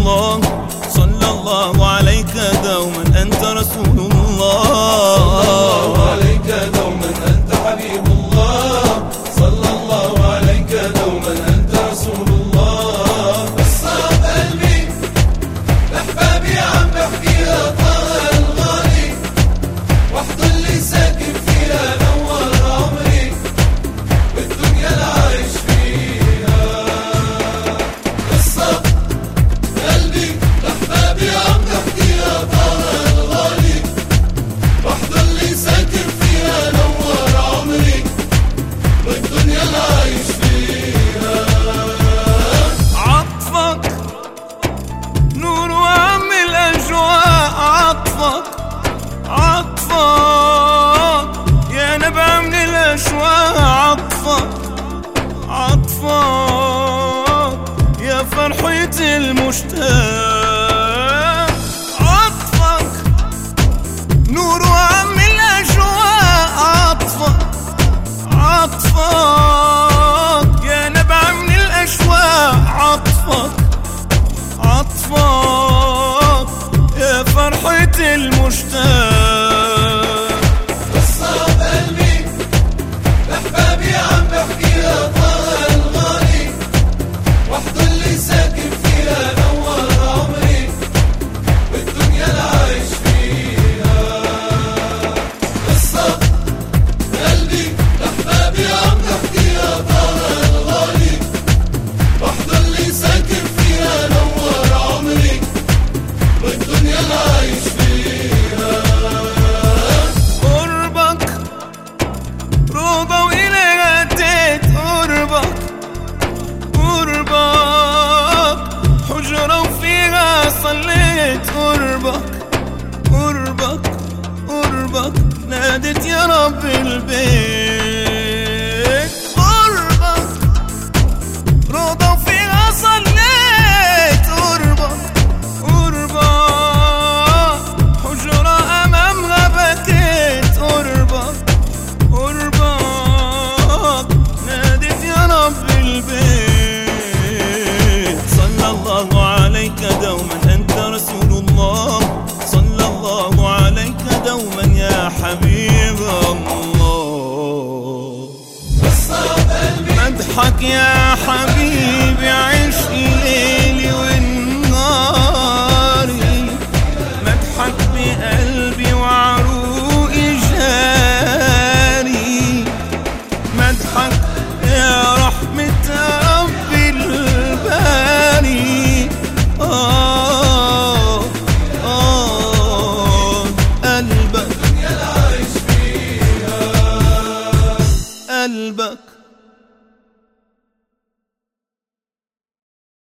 الله صلى الله عليك دوما أنت رسول الله صلى الله عليك دوما أنت حبيب الله صلى الله عليك دوما أنت رسول الله. قصة قلبي لأحبابي عم بحكيها طه الغالي وحده اللي ساكن فيها نور عمري والدنيا العايش فيها. قصة قلبي لأحبابي عم بحكيها طه الغالي وحده اللي ساكن فيها نور عمري والدنيا العايش فيها. عطفك نور وهم الأجواء، عطفك يا نبع من الأشواق، عطفك يا فرحة المشتاق، عطفك نور وهم الأجواء، عطفك يا نبع من الأشواق، عطفك يا فرحة المشتاق. قصة بقلبي لأحبابي عم بحكيها طه الغالي وحده اللي ساكن فيها نور عمري والدنيا العايش فيها. قصة بقلبي لأحبابي عم بحكيها طه الغالي وحده اللي ساكن فيها نور عمري والدنيا العايش فيها. قربك روضة وإلى أتيت، قربك حجرة وفيها صليت، قربك نادت يا رب البيت، قربك روضة وفيها صليت، قربك حجرة أمامها بكيت، قربك نادت يا رب البيت. صلى الله عليك دوما أنت رسول الله صلى الله عليك دوما يا حبيب الله. مدحك يا حبيبي عشقي ليلي والنهاري، مدحك بقلبي وعروقي جاري، مدحك يا رحمة ربي الباري. قلبك